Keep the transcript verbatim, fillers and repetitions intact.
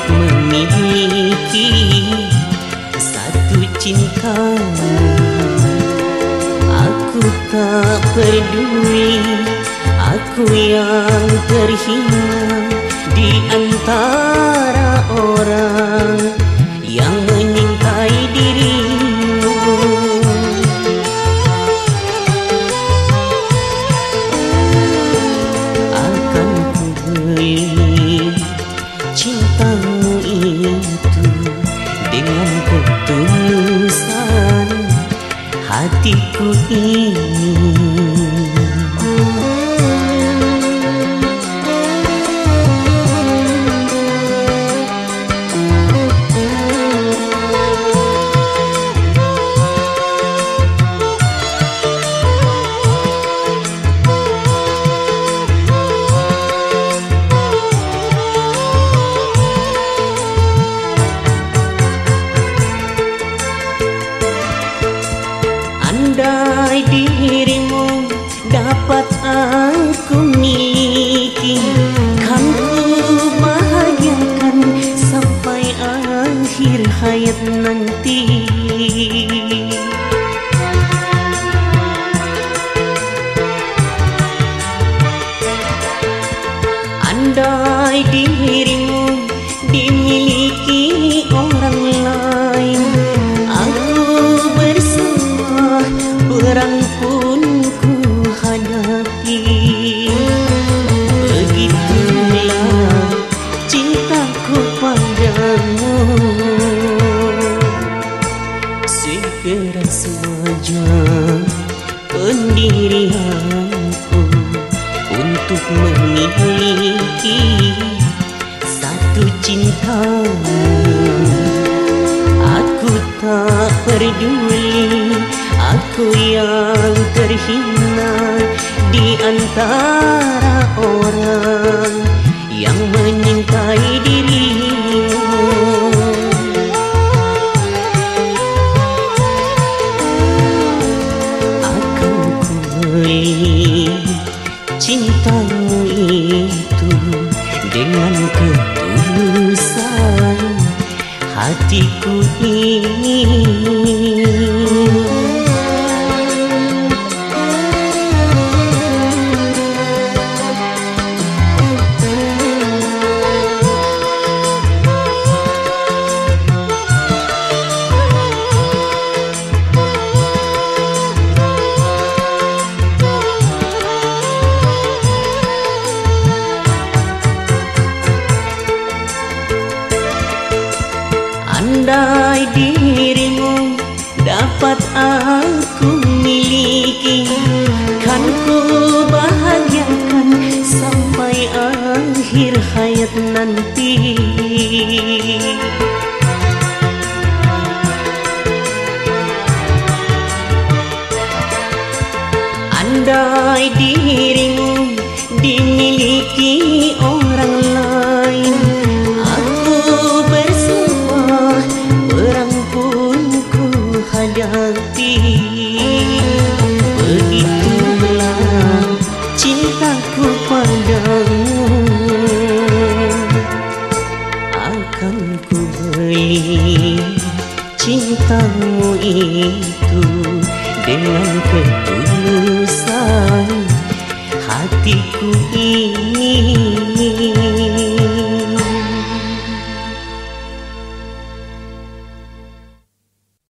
memiliki satu cintamu. Aku tak peduli aku yang terhina di antara orang yang menyintai dirimu. Akan ku beli cintamu itu dengan ketulusan hatiku ini. Andai dirimu dapat aku miliki, kan ku bahagiakan sampai akhir hayat nanti. Andai dirimu dimiliki orang lain, perang pun ku hadapi. Begitulah cintaku padamu, sekeras wajah pendirianku untuk memiliki satu cintamu. Aku tak peduli aku yang terhina di antara orang yang menyintai dirimu. Akan ku beli cintamu itu dengan ketulusan hatiku ini. Andai dirimu dapat aku miliki, kan ku bahagiakan sampai akhir hayat nanti. Andai dirimu dimiliki orang lain, begitulah cintaku padamu. Akan ku beli cintamu itu dengan ketulusan hatiku ini.